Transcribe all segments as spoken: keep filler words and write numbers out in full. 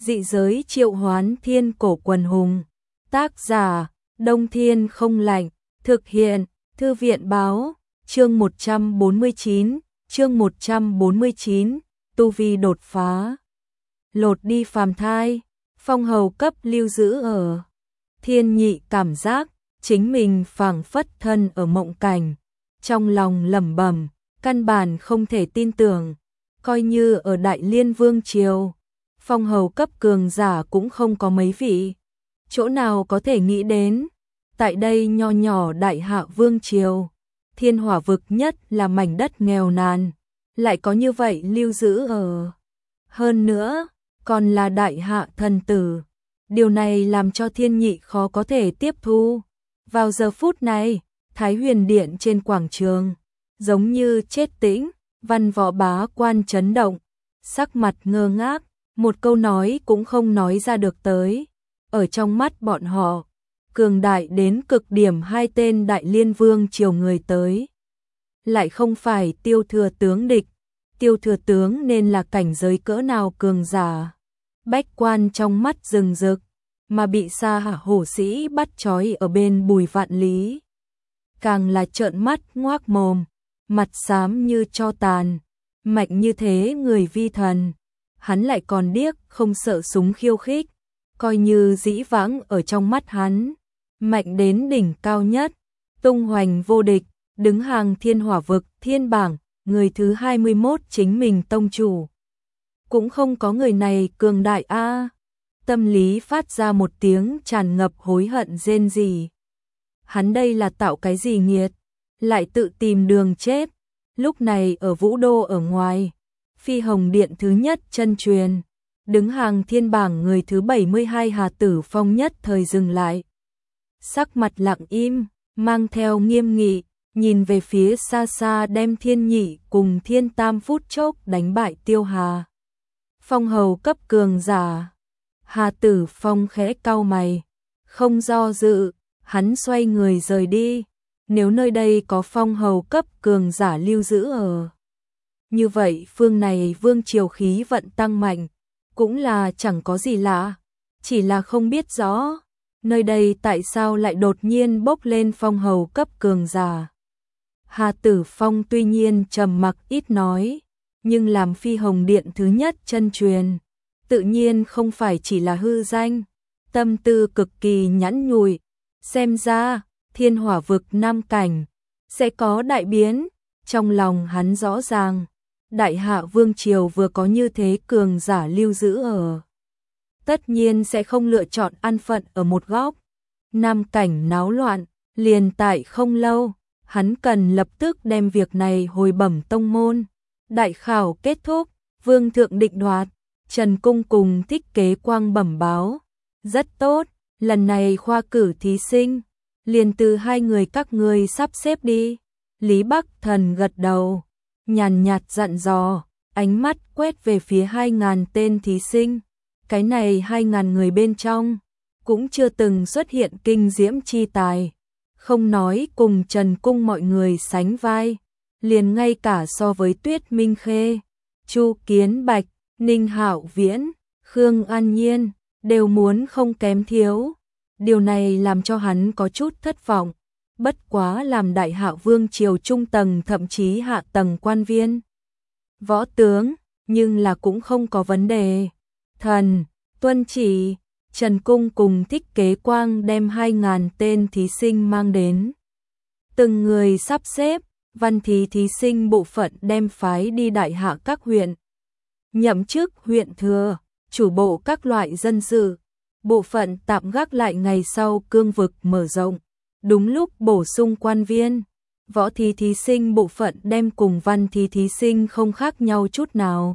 Dị giới triệu hoán thiên cổ quần hùng. Tác giả, Đông Thiên Không Lạnh. Thực hiện, Thư viện Báo. Chương một trăm bốn mươi chín, chương một trăm bốn mươi chín, tu vi đột phá. Lột đi phàm thai, phong hầu cấp lưu giữ ở. Thiên Nhị cảm giác, chính mình phảng phất thân ở mộng cảnh. Trong lòng lẩm bẩm, căn bản không thể tin tưởng. Coi như ở Đại Liên Vương Triều, phong hầu cấp cường giả cũng không có mấy vị. Chỗ nào có thể nghĩ đến, tại đây nho nhỏ Đại Hạ Vương Triều, thiên hỏa vực nhất là mảnh đất nghèo nàn, lại có như vậy lưu giữ ở. Hơn nữa, còn là Đại Hạ thần tử. Điều này làm cho Thiên Nhị khó có thể tiếp thu. Vào giờ phút này, Thái Huyền Điện trên quảng trường, giống như chết tĩnh, văn võ bá quan chấn động, sắc mặt ngơ ngác, một câu nói cũng không nói ra được tới. Ở trong mắt bọn họ, cường đại đến cực điểm hai tên Đại Liên Vương triều người tới. Lại không phải Tiêu Thừa tướng địch, Tiêu Thừa tướng nên là cảnh giới cỡ nào cường giả. Bách quan trong mắt rừng rực, mà bị Sa Hạ hổ sĩ bắt trói ở bên Bùi Vạn Lý. Càng là trợn mắt ngoác mồm, mặt xám như tro tàn, mạnh như thế người vi thần. Hắn lại còn điếc không sợ súng khiêu khích, coi như dĩ vãng ở trong mắt hắn, mạnh đến đỉnh cao nhất, tung hoành vô địch, đứng hàng thiên hỏa vực thiên bảng, người thứ hai mươi mốt chính mình tông chủ. Cũng không có người này cường đại a. Tâm lý phát ra một tiếng tràn ngập hối hận rên rỉ. Hắn đây là tạo cái gì nghiệt, lại tự tìm đường chết. Lúc này ở Vũ Đô ở ngoài, Phi Hồng Điện thứ nhất chân truyền, đứng hàng thiên bảng người thứ bảy mươi hai Hà Tử Phong nhất thời dừng lại. Sắc mặt lặng im, mang theo nghiêm nghị, nhìn về phía xa xa đem Thiên Nhị cùng Thiên Tam phút chốc đánh bại Tiêu Hà. Phong hầu cấp cường giả. Hà Tử Phong khẽ cau mày, không do dự, hắn xoay người rời đi. Nếu nơi đây có phong hầu cấp cường giả lưu giữ ở, như vậy phương này vương triều khí vận tăng mạnh, cũng là chẳng có gì lạ, chỉ là không biết rõ, nơi đây tại sao lại đột nhiên bốc lên phong hầu cấp cường giả. Hà Tử Phong tuy nhiên trầm mặc ít nói, nhưng làm Phi Hồng Điện thứ nhất chân truyền, tự nhiên không phải chỉ là hư danh, tâm tư cực kỳ nhẵn nhụi, xem ra thiên hỏa vực nam cảnh sẽ có đại biến. Trong lòng hắn rõ ràng, Đại Hạ Vương triều vừa có như thế cường giả lưu giữ ở, tất nhiên sẽ không lựa chọn an phận ở một góc. Nam cảnh náo loạn, liền tại không lâu, hắn cần lập tức đem việc này hồi bẩm tông môn. Đại khảo kết thúc, vương thượng định đoạt, Trần Cung cùng Thích Kế Quang bẩm báo. Rất tốt, lần này khoa cử thí sinh, liền từ hai người các ngươi sắp xếp đi. Lý Bắc Thần gật đầu, nhàn nhạt dặn dò, ánh mắt quét về phía hai ngàn tên thí sinh. Cái này hai ngàn người bên trong, cũng chưa từng xuất hiện kinh diễm chi tài. Không nói cùng Trần Cung mọi người sánh vai, liền ngay cả so với Tuyết Minh Khê, Chu Kiến Bạch, Ninh Hạo Viễn, Khương An Nhiên, đều muốn không kém thiếu. Điều này làm cho hắn có chút thất vọng. Bất quá làm Đại Hạ Vương triều trung tầng thậm chí hạ tầng quan viên, võ tướng, nhưng là cũng không có vấn đề. Thần, tuân chỉ, Trần Cung cùng Thích Kế Quang đem hai ngàn tên thí sinh mang đến. Từng người sắp xếp, văn thí thí sinh bộ phận đem phái đi Đại Hạ các huyện. Nhậm chức huyện thừa, chủ bộ các loại dân sự, bộ phận tạm gác lại ngày sau cương vực mở rộng. Đúng lúc bổ sung quan viên, võ thí thí sinh bộ phận đem cùng văn thí thí sinh không khác nhau chút nào.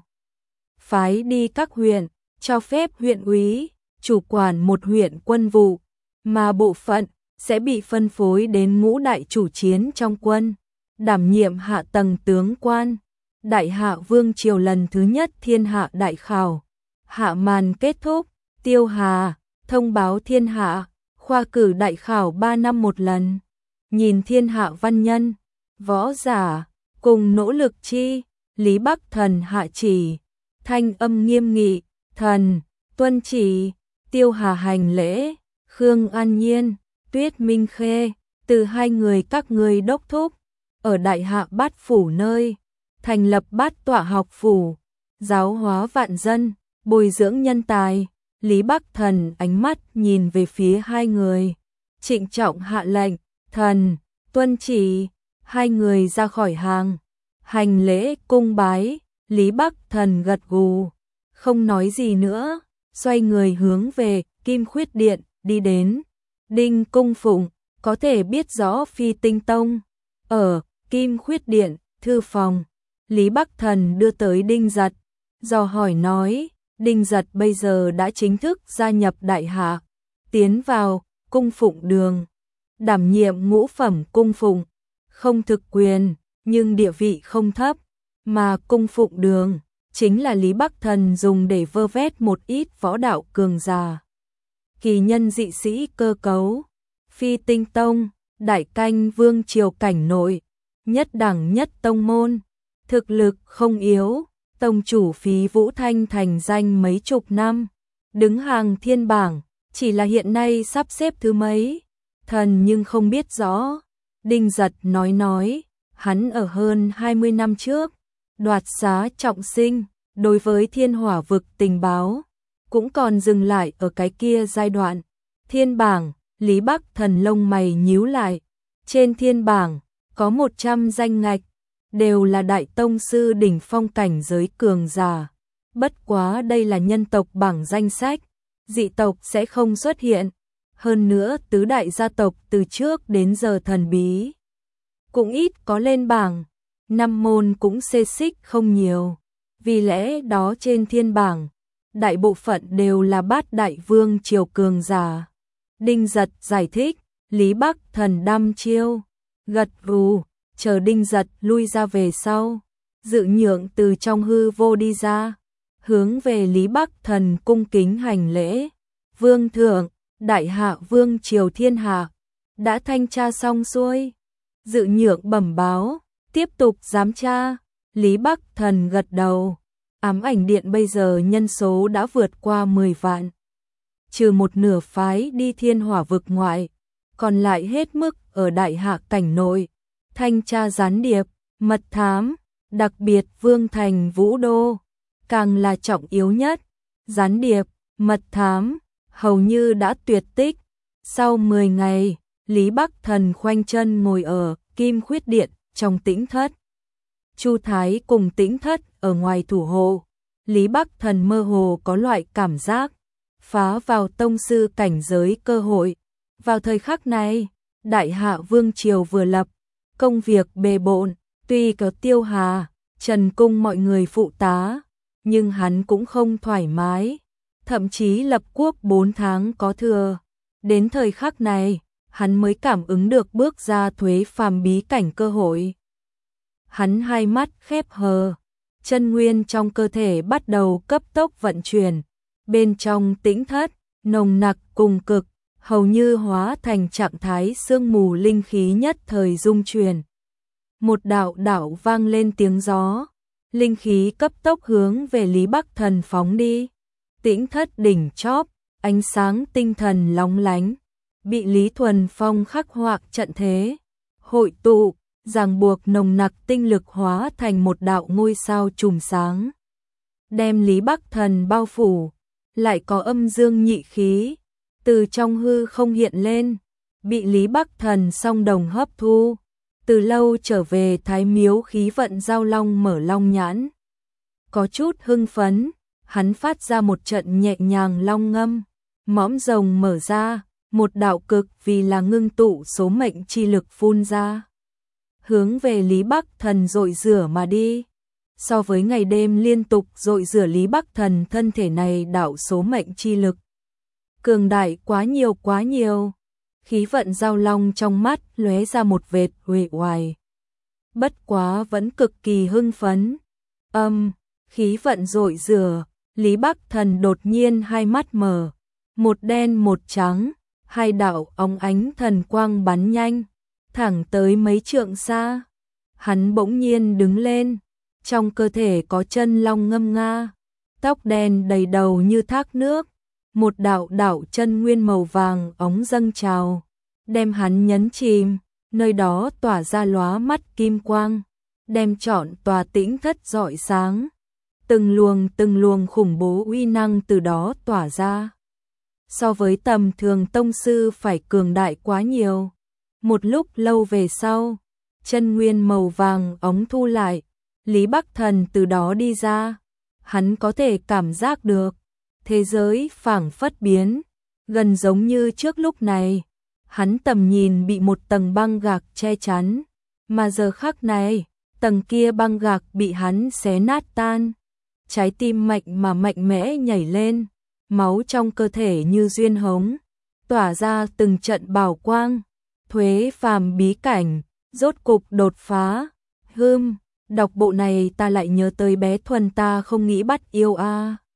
Phái đi các huyện, cho phép huyện úy, chủ quản một huyện quân vụ, mà bộ phận sẽ bị phân phối đến ngũ đại chủ chiến trong quân, đảm nhiệm hạ tầng tướng quan. Đại Hạ Vương triều lần thứ nhất thiên hạ đại khảo, hạ màn kết thúc, Tiêu Hà thông báo thiên hạ, khoa cử đại khảo ba năm một lần. Nhìn thiên hạ văn nhân, võ giả, cùng nỗ lực chi, Lý Bắc Thần hạ chỉ, thanh âm nghiêm nghị, thần, tuân chỉ. Tiêu Hà hành lễ, Khương An Nhiên, Tuyết Minh Khê, từ hai người các người đốc thúc, ở Đại Hạ Bát Phủ nơi, thành lập Bát Tọa học phủ, giáo hóa vạn dân, bồi dưỡng nhân tài. Lý Bắc Thần ánh mắt nhìn về phía hai người, trịnh trọng hạ lệnh, thần, tuân chỉ. Hai người ra khỏi hàng, hành lễ cung bái. Lý Bắc Thần gật gù, không nói gì nữa, xoay người hướng về Kim Khuyết Điện đi đến. Đinh Cung Phụng có thể biết rõ Phi Tinh Tông ở Kim Khuyết Điện thư phòng. Lý Bắc Thần đưa tới Đinh Giật, dò hỏi nói, Đinh Giật bây giờ đã chính thức gia nhập Đại Hạ, tiến vào Cung Phụng Đường, đảm nhiệm ngũ phẩm cung phụng, không thực quyền, nhưng địa vị không thấp, mà Cung Phụng Đường chính là Lý Bắc Thần dùng để vơ vét một ít võ đạo cường giả, kỳ nhân dị sĩ cơ cấu. Phi Tinh Tông, đại canh vương triều cảnh nội, nhất đẳng nhất tông môn, thực lực không yếu, tông chủ Phí Vũ Thanh thành danh mấy chục năm, đứng hàng thiên bảng, chỉ là hiện nay sắp xếp thứ mấy, thần nhưng không biết rõ. Đinh Giật nói nói, hắn ở hơn hai mươi năm trước, đoạt xá trọng sinh, đối với thiên hỏa vực tình báo, cũng còn dừng lại ở cái kia giai đoạn. Thiên bảng, Lý Bắc Thần lông mày nhíu lại, trên thiên bảng, có một trăm danh ngạch, đều là đại tông sư đỉnh phong cảnh giới cường giả. Bất quá đây là nhân tộc bảng danh sách, dị tộc sẽ không xuất hiện. Hơn nữa tứ đại gia tộc từ trước đến giờ thần bí, cũng ít có lên bảng, năm môn cũng xê xích không nhiều. Vì lẽ đó trên thiên bảng, đại bộ phận đều là bát đại vương triều cường giả. Đinh Giật giải thích, Lý Bắc Thần đăm chiêu, gật gù, chờ Đinh Giật lui ra về sau. Dự Nhượng từ trong hư vô đi ra, hướng về Lý Bắc Thần cung kính hành lễ. Vương thượng, Đại Hạ vương triều thiên hạ, đã thanh tra xong xuôi. Dự Nhượng bẩm báo, tiếp tục giám tra. Lý Bắc Thần gật đầu, ám ảnh điện bây giờ nhân số đã vượt qua mười vạn. Trừ một nửa phái đi thiên hỏa vực ngoại, còn lại hết mức ở Đại Hạ cảnh nội, thanh tra gián điệp, mật thám, đặc biệt Vương Thành Vũ Đô, càng là trọng yếu nhất. Gián điệp, mật thám, hầu như đã tuyệt tích. Sau mười ngày, Lý Bắc Thần khoanh chân ngồi ở Kim Khuyết Điện trong tĩnh thất. Chu Thái cùng tĩnh thất ở ngoài thủ hộ. Lý Bắc Thần mơ hồ có loại cảm giác phá vào tông sư cảnh giới cơ hội. Vào thời khắc này, Đại Hạ vương triều vừa lập, công việc bề bộn, tuy có Tiêu Hà, Trần Cung mọi người phụ tá, nhưng hắn cũng không thoải mái, thậm chí lập quốc bốn tháng có thừa. Đến thời khắc này, hắn mới cảm ứng được bước ra thuế phàm bí cảnh cơ hội. Hắn hai mắt khép hờ, chân nguyên trong cơ thể bắt đầu cấp tốc vận chuyển, bên trong tĩnh thất, nồng nặc cùng cực, hầu như hóa thành trạng thái sương mù linh khí nhất thời dung chuyển. Một đạo đạo vang lên tiếng gió, linh khí cấp tốc hướng về Lý Bắc Thần phóng đi. Tĩnh thất đỉnh chóp, ánh sáng tinh thần lóng lánh, bị Lý Thuần Phong khắc họa trận thế, hội tụ, ràng buộc nồng nặc tinh lực hóa thành một đạo ngôi sao chùm sáng, đem Lý Bắc Thần bao phủ. Lại có âm dương nhị khí từ trong hư không hiện lên, bị Lý Bắc Thần song đồng hấp thu. Từ lâu trở về Thái Miếu khí vận giao long mở long nhãn, có chút hưng phấn, hắn phát ra một trận nhẹ nhàng long ngâm, mõm rồng mở ra, một đạo cực vì là ngưng tụ số mệnh chi lực phun ra, hướng về Lý Bắc Thần dội rửa mà đi. So với ngày đêm liên tục dội rửa Lý Bắc Thần thân thể này đạo số mệnh chi lực cường đại quá nhiều quá nhiều. Khí vận giao long trong mắt lóe ra một vệt uể oải. Bất quá vẫn cực kỳ hưng phấn. Âm, khí vận dội rửa, Lý Bắc Thần đột nhiên hai mắt mở, một đen một trắng, hai đạo óng ánh thần quang bắn nhanh, thẳng tới mấy trượng xa. Hắn bỗng nhiên đứng lên, trong cơ thể có chân long ngâm nga, tóc đen đầy đầu như thác nước, một đạo đạo chân nguyên màu vàng óng dâng trào, đem hắn nhấn chìm, nơi đó tỏa ra lóa mắt kim quang, đem trọn tòa tĩnh thất rọi sáng. Từng luồng từng luồng khủng bố uy năng từ đó tỏa ra. So với tầm thường tông sư phải cường đại quá nhiều. Một lúc lâu về sau, chân nguyên màu vàng óng thu lại, Lý Bắc Thần từ đó đi ra. Hắn có thể cảm giác được, thế giới phảng phất biến, gần giống như trước lúc này. Hắn tầm nhìn bị một tầng băng gạc che chắn, mà giờ khắc này, tầng kia băng gạc bị hắn xé nát tan. Trái tim mạnh mà mạnh mẽ nhảy lên, máu trong cơ thể như duyên hống, tỏa ra từng trận bảo quang. Thuế phàm bí cảnh, rốt cục đột phá. Hưm, đọc bộ này ta lại nhớ tới bé Thuần ta không nghĩ bắt yêu a. À.